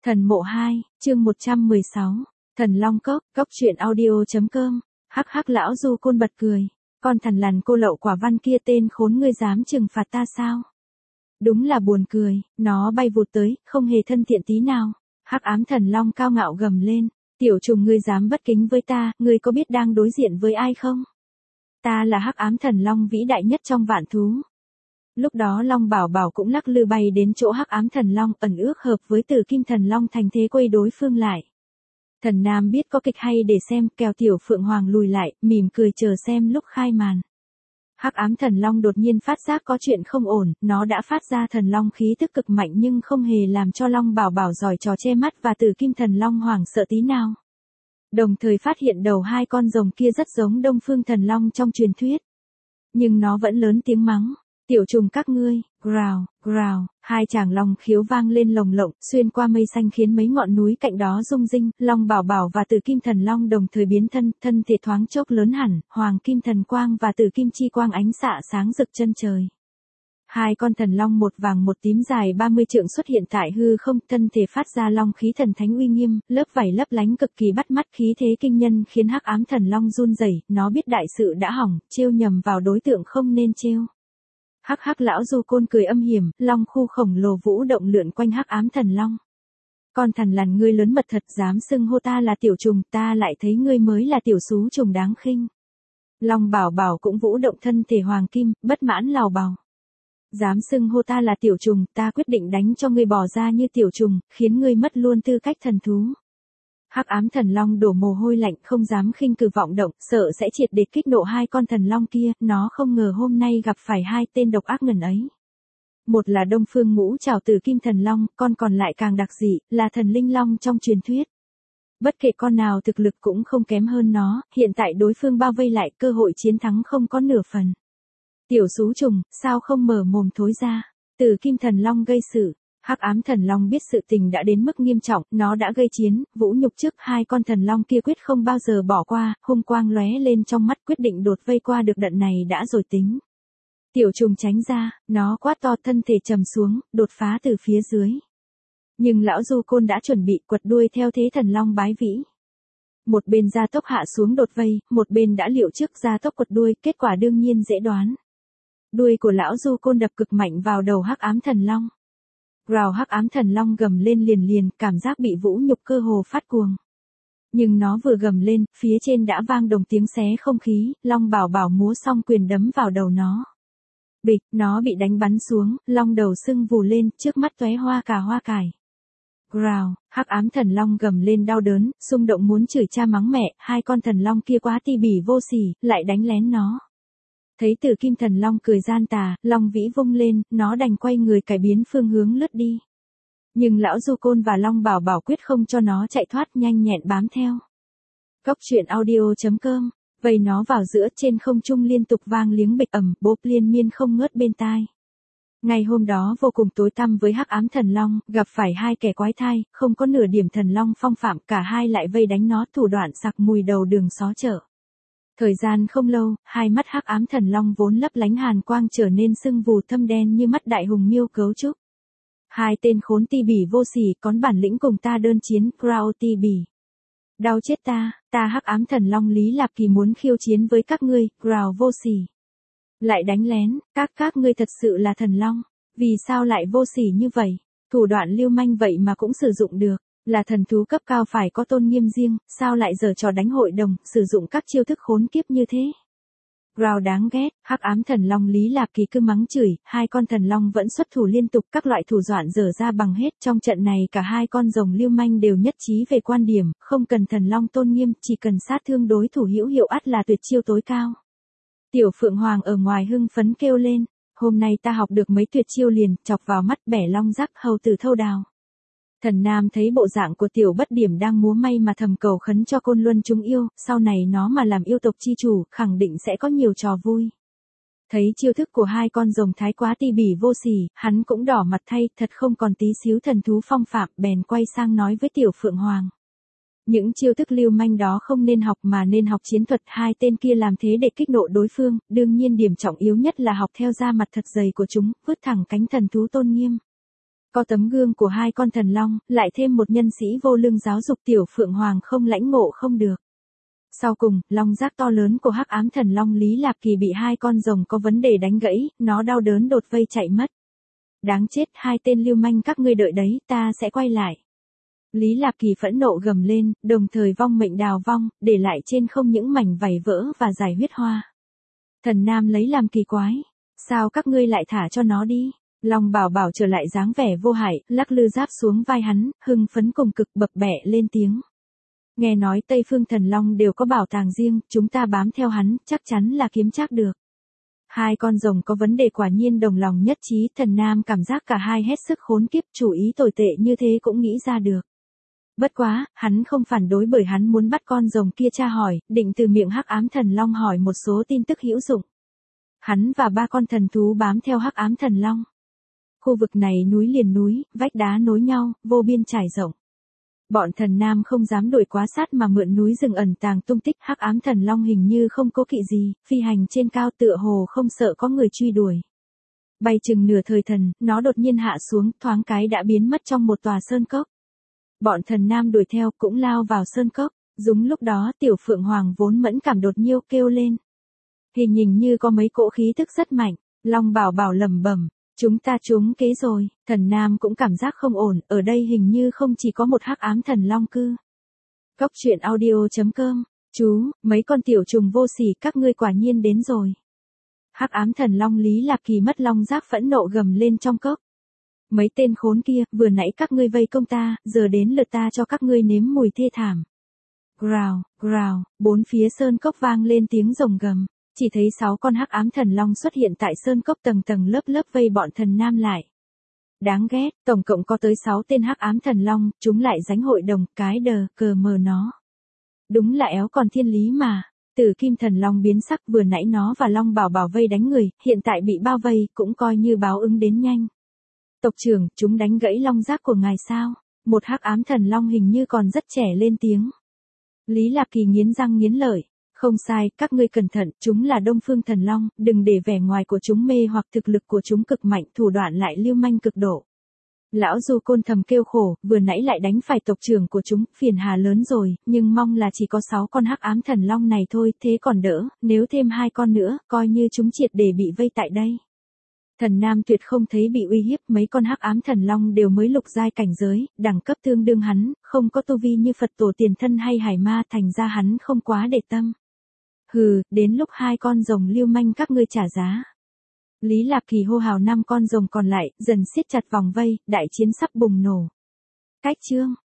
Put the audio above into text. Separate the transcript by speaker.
Speaker 1: Thần mộ 2, chương 116. Thần Long Cốc, cốc truyện audio.com. Hắc hắc lão Du Côn bật cười. Con thằn lằn cô lậu quả văn kia tên khốn, ngươi dám trừng phạt ta sao? Đúng là buồn cười, nó bay vụt tới, không hề thân thiện tí nào. Hắc ám thần long cao ngạo gầm lên. Tiểu trùng, ngươi dám bất kính với ta, ngươi có biết đang đối diện với ai không? Ta là hắc ám thần long vĩ đại nhất trong vạn thú. Lúc đó Long Bảo Bảo cũng lắc lư bay đến chỗ hắc ám thần long, ẩn ước hợp với Tử Kim thần long thành thế quay đối phương lại. Thần Nam biết có kịch hay để xem, kéo Tiểu Phượng Hoàng lùi lại, mỉm cười chờ xem lúc khai màn. Hắc ám thần long đột nhiên phát giác có chuyện không ổn, nó đã phát ra thần long khí tức cực mạnh nhưng không hề làm cho Long Bảo Bảo giỏi trò che mắt và Tử Kim thần long hoảng sợ tí nào. Đồng thời phát hiện đầu hai con rồng kia rất giống Đông Phương thần long trong truyền thuyết. Nhưng nó vẫn lớn tiếng mắng. Tiểu trùng các ngươi, growl, growl, hai chàng long khiếu vang lên lồng lộng, xuyên qua mây xanh khiến mấy ngọn núi cạnh đó rung rinh, Long Bảo Bảo và Tử Kim thần long đồng thời biến thân thể thoáng chốc lớn hẳn, Hoàng Kim thần quang và Tử Kim chi quang ánh xạ sáng rực chân trời. Hai con thần long một vàng một tím dài 30 trượng xuất hiện tại hư không, thân thể phát ra long khí thần thánh uy nghiêm, lớp vảy lấp lánh cực kỳ bắt mắt, khí thế kinh nhân khiến hắc ám thần long run rẩy, nó biết đại sự đã hỏng, trêu nhầm vào đối tượng không nên trêu. Hắc hắc lão Du Côn cười âm hiểm, long khu khổng lồ vũ động lượn quanh hắc ám thần long. Con thằn lằn, ngươi lớn mật thật, dám xưng hô ta là tiểu trùng, ta lại thấy ngươi mới là tiểu xú trùng đáng khinh. Long Bảo Bảo cũng vũ động thân thể hoàng kim, bất mãn lào bào. Dám xưng hô ta là tiểu trùng, ta quyết định đánh cho ngươi bỏ ra như tiểu trùng, khiến ngươi mất luôn tư cách thần thú. Hắc ám thần long đổ mồ hôi lạnh, không dám khinh cử vọng động, sợ sẽ triệt để kích nộ hai con thần long kia, nó không ngờ hôm nay gặp phải hai tên độc ác ngần ấy. Một là Đông Phương Ngũ Trảo Tử Kim thần long, con còn lại càng đặc dị, là thần linh long trong truyền thuyết. Bất kể con nào thực lực cũng không kém hơn nó, hiện tại đối phương bao vây lại, cơ hội chiến thắng không có nửa phần. Tiểu xú trùng, sao không mở mồm thối ra? Tử Kim thần long gây sự. Hắc ám thần long biết sự tình đã đến mức nghiêm trọng, nó đã gây chiến, vũ nhục trước hai con thần long kia quyết không bao giờ bỏ qua, hung quang lóe lên trong mắt, quyết định đột vây qua được đợt này đã rồi tính. Tiểu trùng tránh ra, nó quát to, thân thể trầm xuống, đột phá từ phía dưới. Nhưng lão Du Côn đã chuẩn bị, quật đuôi theo thế thần long bái vĩ. Một bên gia tốc hạ xuống đột vây, một bên đã liệu trước gia tốc quật đuôi, kết quả đương nhiên dễ đoán. Đuôi của lão Du Côn đập cực mạnh vào đầu hắc ám thần long. Rào, hắc ám thần long gầm lên liền, cảm giác bị vũ nhục cơ hồ phát cuồng. Nhưng nó vừa gầm lên, phía trên đã vang đồng tiếng xé không khí, Long Bảo Bảo múa xong quyền đấm vào đầu nó. Bịch, nó bị đánh bắn xuống, long đầu sưng vù lên, trước mắt tóe hoa cải. Rào, hắc ám thần long gầm lên đau đớn, xung động muốn chửi cha mắng mẹ, hai con thần long kia quá ti bỉ vô sỉ, lại đánh lén nó. Thấy Tử Kim thần long cười gian tà, long vĩ vung lên, nó đành quay người cải biến phương hướng lướt đi. Nhưng lão Du Côn và Long Bảo Bảo quyết không cho nó chạy thoát, nhanh nhẹn bám theo. Cốc truyện audio.com, vây nó vào giữa, trên không trung liên tục vang liếng bịch ầm, bốp liên miên không ngớt bên tai. Ngày hôm đó vô cùng tối tăm với hắc ám thần long, gặp phải hai kẻ quái thai, không có nửa điểm thần long phong phạm, cả hai lại vây đánh nó, thủ đoạn sặc mùi đầu đường xó chợ. Thời gian không lâu, hai mắt hắc ám thần long vốn lấp lánh hàn quang trở nên sưng vù thâm đen như mắt đại hùng miêu cấu trúc. Hai tên khốn ti bỉ vô sỉ, có bản lĩnh cùng ta đơn chiến, growl ti bỉ. Đau chết ta hắc ám thần long Lý Lạp Kỳ muốn khiêu chiến với các ngươi, growl vô sỉ. Lại đánh lén, các ngươi thật sự là thần long, vì sao lại vô sỉ như vậy, thủ đoạn lưu manh vậy mà cũng sử dụng được. Là thần thú cấp cao phải có tôn nghiêm riêng, sao lại giở trò đánh hội đồng, sử dụng các chiêu thức khốn kiếp như thế. Growl đáng ghét, hắc ám thần long Lý Lạp Kỳ cứ mắng chửi, hai con thần long vẫn xuất thủ liên tục, các loại thủ đoạn dở ra bằng hết. Trong trận này cả hai con rồng lưu manh đều nhất trí về quan điểm, không cần thần long tôn nghiêm, chỉ cần sát thương đối thủ hữu hiệu ắt là tuyệt chiêu tối cao. Tiểu Phượng Hoàng ở ngoài hưng phấn kêu lên, hôm nay ta học được mấy tuyệt chiêu liền, chọc vào mắt bẻ long rắc, hầu tử thâu đào. Thần Nam thấy bộ dạng của tiểu bất điểm đang múa may mà thầm cầu khấn cho Côn Luân chúng yêu, sau này nó mà làm yêu tộc chi chủ, khẳng định sẽ có nhiều trò vui. Thấy chiêu thức của hai con rồng thái quá ti bỉ vô sỉ, hắn cũng đỏ mặt thay, thật không còn tí xíu thần thú phong phạm, bèn quay sang nói với tiểu Phượng Hoàng. Những chiêu thức lưu manh đó không nên học mà nên học chiến thuật, hai tên kia làm thế để kích nộ đối phương, đương nhiên điểm trọng yếu nhất là học theo da mặt thật dày của chúng, vứt thẳng cánh thần thú tôn nghiêm. Có tấm gương của hai con thần long, lại thêm một nhân sĩ vô lương giáo dục tiểu phượng hoàng không lãnh ngộ không được. Sau cùng, long giác to lớn của hắc ám thần long Lý Lạp Kỳ bị hai con rồng có vấn đề đánh gãy, nó đau đớn đột vây chạy mất. Đáng chết, hai tên lưu manh các ngươi đợi đấy, ta sẽ quay lại. Lý Lạp Kỳ phẫn nộ gầm lên, đồng thời vong mệnh đào vong, để lại trên không những mảnh vảy vỡ và dải huyết hoa. Thần Nam lấy làm kỳ quái. Sao các ngươi lại thả cho nó đi? Long Bảo Bảo trở lại dáng vẻ vô hại, lắc lư giáp xuống vai hắn, hưng phấn cùng cực bập bẹ lên tiếng. Nghe nói Tây Phương Thần Long đều có bảo tàng riêng, chúng ta bám theo hắn, chắc chắn là kiếm trác được. Hai con rồng có vấn đề quả nhiên đồng lòng nhất trí, Thần Nam cảm giác cả hai hết sức khốn kiếp, chủ ý tồi tệ như thế cũng nghĩ ra được. Bất quá, hắn không phản đối bởi hắn muốn bắt con rồng kia tra hỏi, định từ miệng hắc ám thần long hỏi một số tin tức hữu dụng. Hắn và ba con thần thú bám theo hắc ám thần long. Khu vực này núi liền núi, vách đá nối nhau, vô biên trải rộng. Bọn thần nam không dám đuổi quá sát mà mượn núi rừng ẩn tàng tung tích, hắc ám thần long hình như không cố kỵ gì, phi hành trên cao tựa hồ không sợ có người truy đuổi. Bay chừng nửa thời thần, nó đột nhiên hạ xuống, thoáng cái đã biến mất trong một tòa sơn cốc. Bọn thần nam đuổi theo cũng lao vào sơn cốc, đúng lúc đó tiểu phượng hoàng vốn mẫn cảm đột nhiêu kêu lên. Hình như có mấy cỗ khí thức rất mạnh, Long Bảo Bảo lẩm bẩm, chúng ta trúng kế rồi, thần nam cũng cảm giác không ổn, ở đây hình như không chỉ có một hắc ám thần long cư. Cốc truyện audio.com, chú, mấy con tiểu trùng vô sỉ các ngươi quả nhiên đến rồi. Hắc ám thần long Lý Lạp Kỳ mất long giác phẫn nộ gầm lên trong cốc. Mấy tên khốn kia, vừa nãy các ngươi vây công ta, giờ đến lượt ta cho các ngươi nếm mùi thê thảm. Growl, growl, bốn phía sơn cốc vang lên tiếng rồng gầm, chỉ thấy 6 con hắc ám thần long xuất hiện tại sơn cốc tầng tầng lớp lớp vây bọn thần nam lại. Đáng ghét, tổng cộng có tới 6 tên hắc ám thần long, chúng lại dánh hội đồng, cái đờ, cờ mờ nó. Đúng là éo còn thiên lý mà. Tử kim thần long biến sắc, vừa nãy nó và Long Bảo Bảo vây đánh người, hiện tại bị bao vây, cũng coi như báo ứng đến nhanh. Tộc trưởng, chúng đánh gãy long giác của ngài sao? Một hắc ám thần long hình như còn rất trẻ lên tiếng. Lý Lạp Kỳ nghiến răng nghiến lợi. Không sai, các ngươi cẩn thận, chúng là Đông Phương Thần Long, đừng để vẻ ngoài của chúng mê hoặc thực lực của chúng cực mạnh, thủ đoạn lại lưu manh cực độ. Lão Du Côn thầm kêu khổ, vừa nãy lại đánh phải tộc trưởng của chúng, phiền hà lớn rồi, nhưng mong là chỉ có 6 con hắc ám thần long này thôi, thế còn đỡ, nếu thêm 2 con nữa, coi như chúng triệt để bị vây tại đây. Thần Nam tuyệt không thấy bị uy hiếp, mấy con hắc ám thần long đều mới lục giai cảnh giới, đẳng cấp tương đương hắn, không có tu vi như Phật tổ tiền thân hay hải ma, thành ra hắn không quá để tâm. Hừ, đến lúc 2 con rồng lưu manh các ngươi trả giá. Lý Lạp Kỳ hô hào 5 con rồng còn lại, dần siết chặt vòng vây, đại chiến sắp bùng nổ. Cách chương